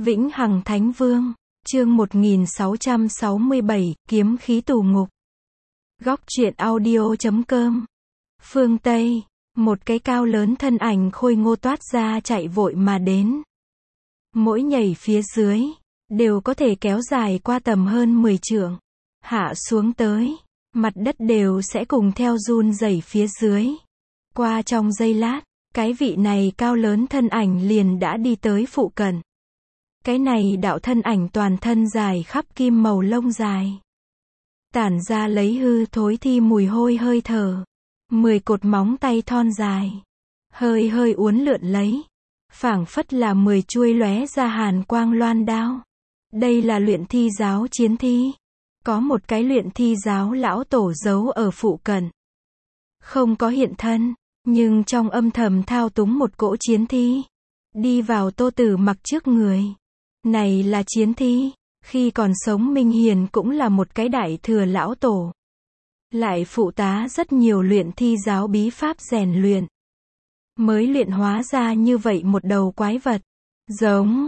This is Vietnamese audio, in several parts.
Vĩnh Hằng Thánh Vương, chương 1667, kiếm khí tù ngục. Góc truyện audio.com. Phương Tây, một cái cao lớn thân ảnh khôi ngô toát ra chạy vội mà đến. Mỗi nhảy phía dưới, đều có thể kéo dài qua tầm hơn 10 trượng. Hạ xuống tới, mặt đất đều sẽ cùng theo run rẩy phía dưới. Qua trong giây lát, cái vị này cao lớn thân ảnh liền đã đi tới phụ cận. Cái này đạo thân ảnh toàn thân dài khắp kim màu lông dài. Tản ra lấy hư thối thi mùi hôi hơi thở. 10 cột móng tay thon dài. Hơi hơi uốn lượn lấy. Phảng phất là 10 chuôi lóe ra hàn quang loan đao. Đây là luyện thi giáo chiến thi. Có một cái luyện thi giáo lão tổ giấu ở phụ cận. Không có hiện thân, nhưng trong âm thầm thao túng một cỗ chiến thi. Đi vào Tô Tử Mặc trước người. Này là chiến thi, khi còn sống Minh Hiền cũng là một cái đại thừa lão tổ. Lại phụ tá rất nhiều luyện thi giáo bí pháp rèn luyện. Mới luyện hóa ra như vậy một đầu quái vật. Giống,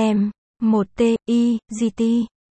M1TIGT.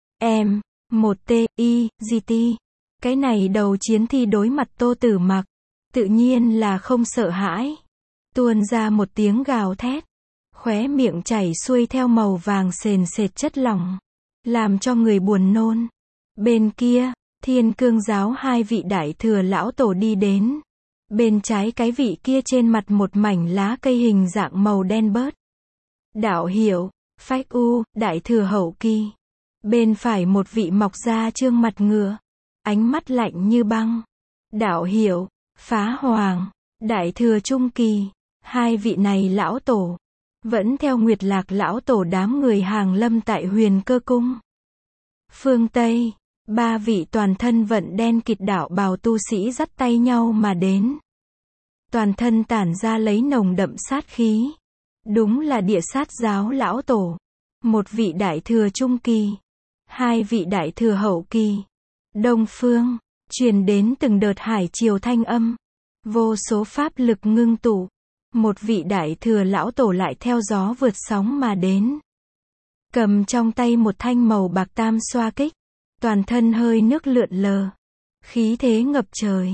M1TIGT. Cái này đầu chiến thi đối mặt Tô Tử Mặc. Tự nhiên là không sợ hãi. Tuôn ra một tiếng gào thét. Khóe miệng chảy xuôi theo màu vàng sền sệt chất lỏng. Làm cho người buồn nôn. Bên kia, Thiên Cương giáo hai vị đại thừa lão tổ đi đến. Bên trái cái vị kia trên mặt một mảnh lá cây hình dạng màu đen bớt. Đạo hiệu, Phách U, đại thừa hậu kỳ. Bên phải một vị mọc ra trương mặt ngựa. Ánh mắt lạnh như băng. Đạo hiệu, Phá Hoàng, đại thừa trung kỳ. Hai vị này lão tổ. Vẫn theo Nguyệt Lạc lão tổ đám người hàng lâm tại Huyền Cơ Cung. Phương Tây, ba vị toàn thân vận đen kịt đạo bào tu sĩ dắt tay nhau mà đến. Toàn thân tản ra lấy nồng đậm sát khí. Đúng là địa sát giáo lão tổ. Một vị đại thừa trung kỳ. Hai vị đại thừa hậu kỳ. Đông phương, truyền đến từng đợt hải triều thanh âm. Vô số pháp lực ngưng tụ. Một vị đại thừa lão tổ lại theo gió vượt sóng mà đến. Cầm trong tay một thanh màu bạc tam xoa kích. Toàn thân hơi nước lượn lờ. Khí thế ngập trời.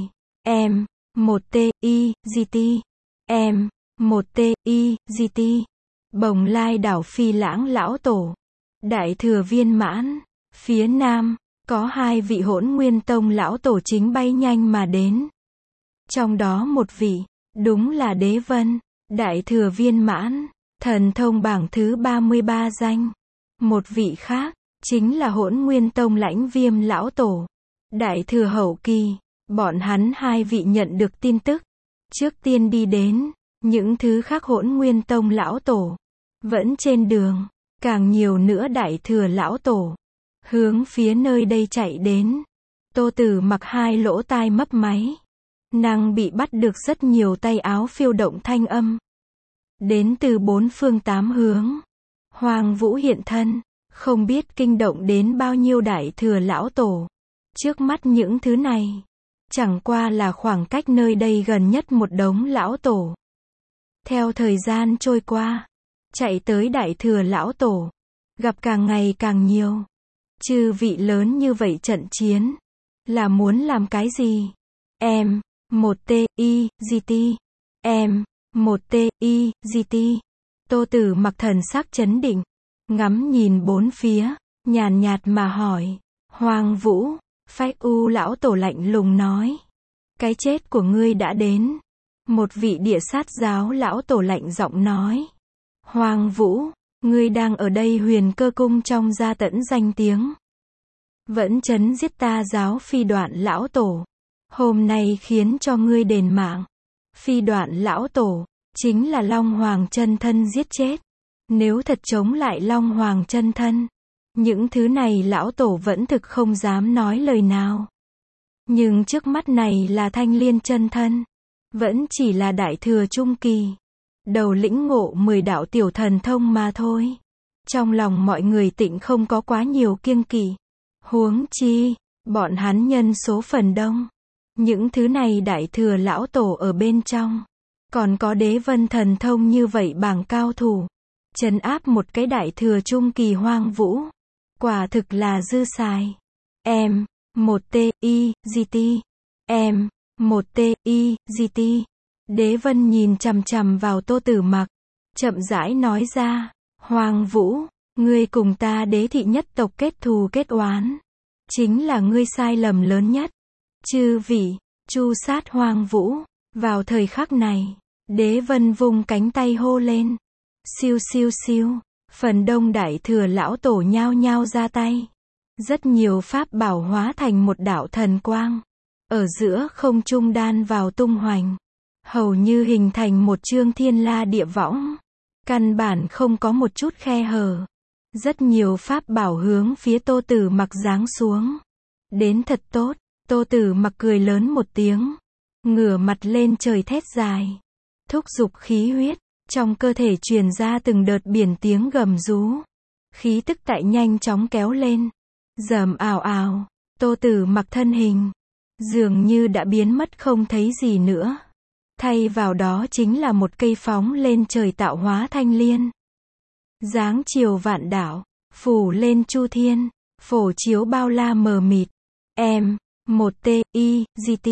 M1TIGT. M1TIGT. Bồng Lai đảo Phi Lãng lão tổ. Đại thừa viên mãn. Phía nam, có hai vị Hỗn Nguyên Tông lão tổ chính bay nhanh mà đến. Trong đó một vị, đúng là Đế Vân, đại thừa viên mãn, thần thông bảng thứ 33 danh. Một vị khác, chính là Hỗn Nguyên Tông Lãnh Viêm lão tổ, đại thừa hậu kỳ. Bọn hắn hai vị nhận được tin tức, trước tiên đi đến. Những thứ khác Hỗn Nguyên Tông lão tổ vẫn trên đường, càng nhiều nữa đại thừa lão tổ hướng phía nơi đây chạy đến. Tô Tử Mặc hai lỗ tai mấp máy. Nàng bị bắt được rất nhiều tay áo phiêu động thanh âm. Đến từ bốn phương tám hướng. Hoàng Vũ hiện thân, không biết kinh động đến bao nhiêu đại thừa lão tổ. Trước mắt những thứ này, chẳng qua là khoảng cách nơi đây gần nhất một đống lão tổ. Theo thời gian trôi qua, chạy tới đại thừa lão tổ, gặp càng ngày càng nhiều. Chư vị lớn như vậy trận chiến, là muốn làm cái gì? M1TIGT. M1TIGT. Tô Tử Mặc thần sắc chấn định, ngắm nhìn bốn phía, nhàn nhạt mà hỏi. Hoàng Vũ, Phách U lão tổ lạnh lùng nói. Cái chết của ngươi đã đến. Một vị địa sát giáo lão tổ lạnh giọng nói. Hoàng Vũ, ngươi đang ở đây Huyền Cơ Cung trong gia tẫn danh tiếng. Vẫn trấn giết ta giáo Phi Đoạn lão tổ. Hôm nay khiến cho ngươi đền mạng. Phi Đoạn lão tổ, chính là Long Hoàng chân thân giết chết. Nếu thật chống lại Long Hoàng chân thân, những thứ này lão tổ vẫn thực không dám nói lời nào. Nhưng trước mắt này là Thanh Liên chân thân. Vẫn chỉ là đại thừa trung kỳ. Đầu lĩnh ngộ 10 đạo tiểu thần thông mà thôi. Trong lòng mọi người tịnh không có quá nhiều kiêng kỵ. Huống chi, bọn hắn nhân số phần đông. Những thứ này đại thừa lão tổ ở bên trong. Còn có Đế Vân thần thông như vậy bảng cao thủ. trấn áp một cái đại thừa trung kỳ hoang vũ. Quả thực là dư xài. M1TIGT. M1TIGT. Đế Vân nhìn chằm chằm vào Tô Tử Mặc, chậm rãi nói ra, Hoang Vũ, ngươi cùng ta Đế thị nhất tộc kết thù kết oán, chính là ngươi sai lầm lớn nhất. Chư vị, tru sát Hoang Vũ. Vào thời khắc này, Đế Vân vung cánh tay hô lên. Siêu siêu siêu, phần đông đại thừa lão tổ nhao nhao ra tay. Rất nhiều pháp bảo hóa thành một đạo thần quang, ở giữa không trung đan vào tung hoành, hầu như hình thành một chương thiên la địa võng, căn bản không có một chút khe hở. Rất nhiều pháp bảo hướng phía Tô Tử Mặc giáng xuống. Đến thật tốt. Tô Tử Mặc cười lớn một tiếng, ngửa mặt lên trời thét dài, thúc giục khí huyết, trong cơ thể truyền ra từng đợt biển tiếng gầm rú. Khí tức tại nhanh chóng kéo lên. Rầm ào ào, Tô Tử Mặc thân hình dường như đã biến mất không thấy gì nữa. Thay vào đó chính là một cây phóng lên trời tạo hóa thanh liên. Dáng chiều vạn đảo, phủ lên chu thiên, phổ chiếu bao la mờ mịt. M1TIGT.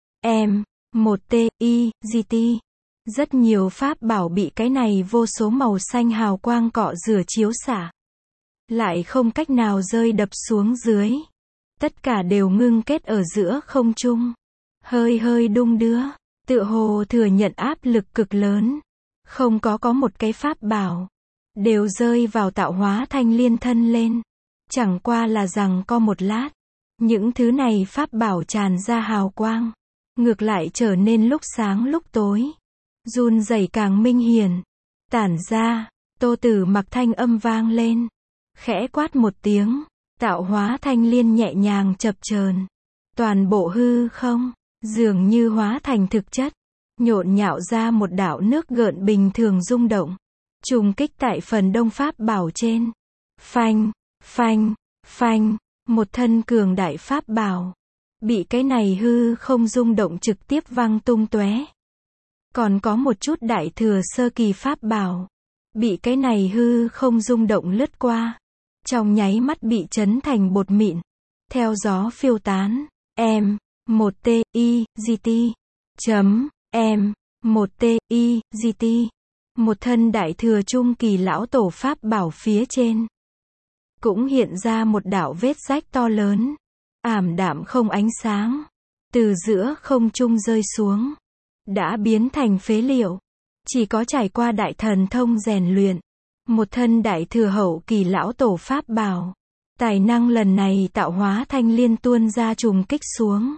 M1TIGT. Rất nhiều pháp bảo bị cái này vô số màu xanh hào quang cọ rửa chiếu xả, lại không cách nào rơi đập xuống dưới. Tất cả đều ngưng kết ở giữa không trung, hơi hơi đung đưa, tựa hồ thừa nhận áp lực cực lớn. Không có một cái pháp bảo đều rơi vào tạo hóa thanh liên thân lên. Chẳng qua là rằng có một lát, những thứ này pháp bảo tràn ra hào quang, ngược lại trở nên lúc sáng lúc tối, run rẩy càng minh hiển. Tản ra, Tô Tử Mặc thanh âm vang lên, khẽ quát một tiếng, tạo hóa thanh liên nhẹ nhàng chập chờn, toàn bộ hư không dường như hóa thành thực chất, nhộn nhạo ra một đạo nước gợn bình thường rung động, trùng kích tại phần đông pháp bảo trên. Phanh, phanh, phanh, một thân cường đại pháp bảo bị cái này hư không rung động trực tiếp văng tung tóe. Còn có một chút đại thừa sơ kỳ pháp bảo bị cái này hư không rung động lướt qua, trong nháy mắt bị chấn thành bột mịn, theo gió phiêu tán. M1TIGT. M1TIGT. Một thân đại thừa trung kỳ lão tổ pháp bảo phía trên cũng hiện ra một đạo vết rách to lớn, ảm đạm không ánh sáng, từ giữa không trung rơi xuống, đã biến thành phế liệu. Chỉ có trải qua đại thần thông rèn luyện, một thân đại thừa hậu kỳ lão tổ pháp bảo, tài năng lần này tạo hóa thanh liên tuôn ra trùng kích xuống,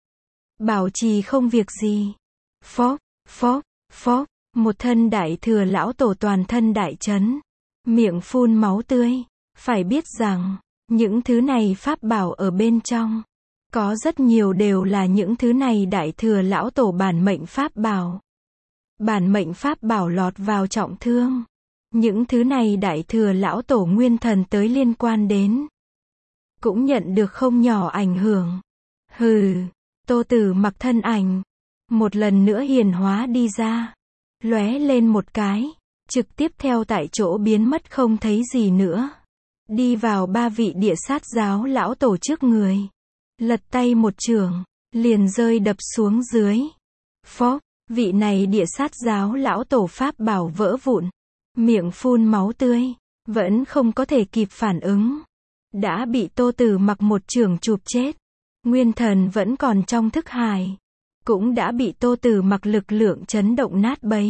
bảo trì không việc gì. Phốc, phốc, phốc, một thân đại thừa lão tổ toàn thân đại chấn, miệng phun máu tươi. Phải biết rằng, những thứ này pháp bảo ở bên trong, có rất nhiều đều là những thứ này đại thừa lão tổ bản mệnh pháp bảo. Bản mệnh pháp bảo lọt vào trọng thương, những thứ này đại thừa lão tổ nguyên thần tới liên quan đến, cũng nhận được không nhỏ ảnh hưởng. Hừ, Tô Tử Mặc thân ảnh một lần nữa hiển hóa đi ra, lóe lên một cái, trực tiếp theo tại chỗ biến mất không thấy gì nữa. Đi vào ba vị địa sát giáo lão tổ trước người, lật tay một chưởng, liền rơi đập xuống dưới. Phốc, vị này địa sát giáo lão tổ pháp bảo vỡ vụn, miệng phun máu tươi, vẫn không có thể kịp phản ứng, đã bị Tô Tử Mặc một chưởng chụp chết. Nguyên thần vẫn còn trong thức hải, cũng đã bị Tô Tử Mặc lực lượng chấn động nát bấy.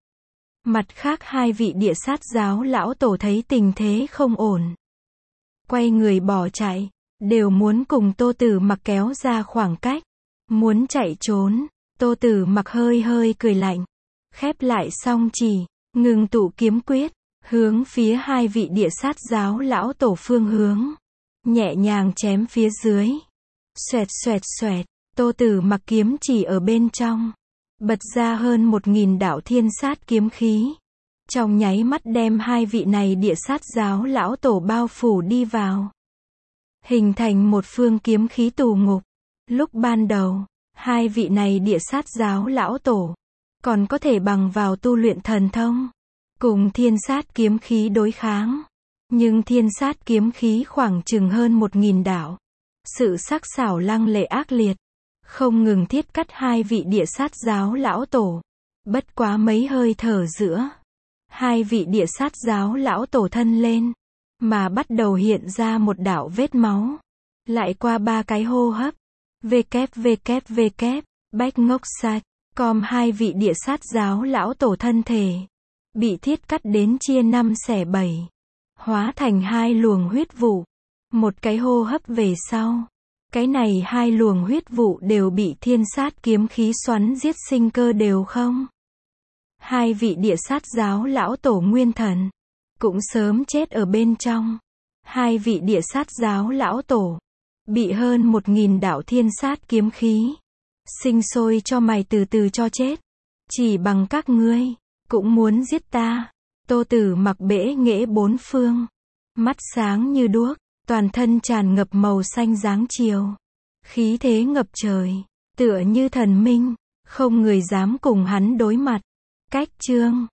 Mặt khác hai vị địa sát giáo lão tổ thấy tình thế không ổn, quay người bỏ chạy, đều muốn cùng Tô Tử Mặc kéo ra khoảng cách, muốn chạy trốn. Tô Tử Mặc hơi hơi cười lạnh, khép lại song chỉ, ngừng tụ kiếm quyết, hướng phía hai vị địa sát giáo lão tổ phương hướng, nhẹ nhàng chém phía dưới. Xoẹt xoẹt xoẹt, Tô Tử Mặc kiếm chỉ ở bên trong, bật ra hơn 1000 đạo thiên sát kiếm khí, trong nháy mắt đem hai vị này địa sát giáo lão tổ bao phủ đi vào, hình thành một phương kiếm khí tù ngục. Lúc ban đầu, hai vị này địa sát giáo lão tổ còn có thể bằng vào tu luyện thần thông, cùng thiên sát kiếm khí đối kháng. Nhưng thiên sát kiếm khí khoảng chừng hơn 1.000 đạo. Sự sắc sảo lăng lệ ác liệt, không ngừng thiết cắt hai vị địa sát giáo lão tổ. Bất quá mấy hơi thở giữa, hai vị địa sát giáo lão tổ thân lên, mà bắt đầu hiện ra một đạo vết máu. Lại qua 3 cái hô hấp, bách ngốc sạch, hai vị địa sát giáo lão tổ thân thể, bị thiết cắt đến chia 5 xẻ 7, hóa thành 2 luồng huyết vụ. Một cái hô hấp về sau, cái này 2 luồng huyết vụ đều bị thiên sát kiếm khí xoắn giết sinh cơ đều không. Hai vị địa sát giáo lão tổ nguyên thần, cũng sớm chết ở bên trong. Hai vị địa sát giáo lão tổ, bị hơn 1.000 đạo thiên sát kiếm khí, sinh sôi cho mày từ từ cho chết. Chỉ bằng các ngươi, cũng muốn giết ta. Tô Tử Mặc bẽ nghễ bốn phương, mắt sáng như đuốc, toàn thân tràn ngập màu xanh dáng chiều. Khí thế ngập trời, tựa như thần minh, không người dám cùng hắn đối mặt. Cách chương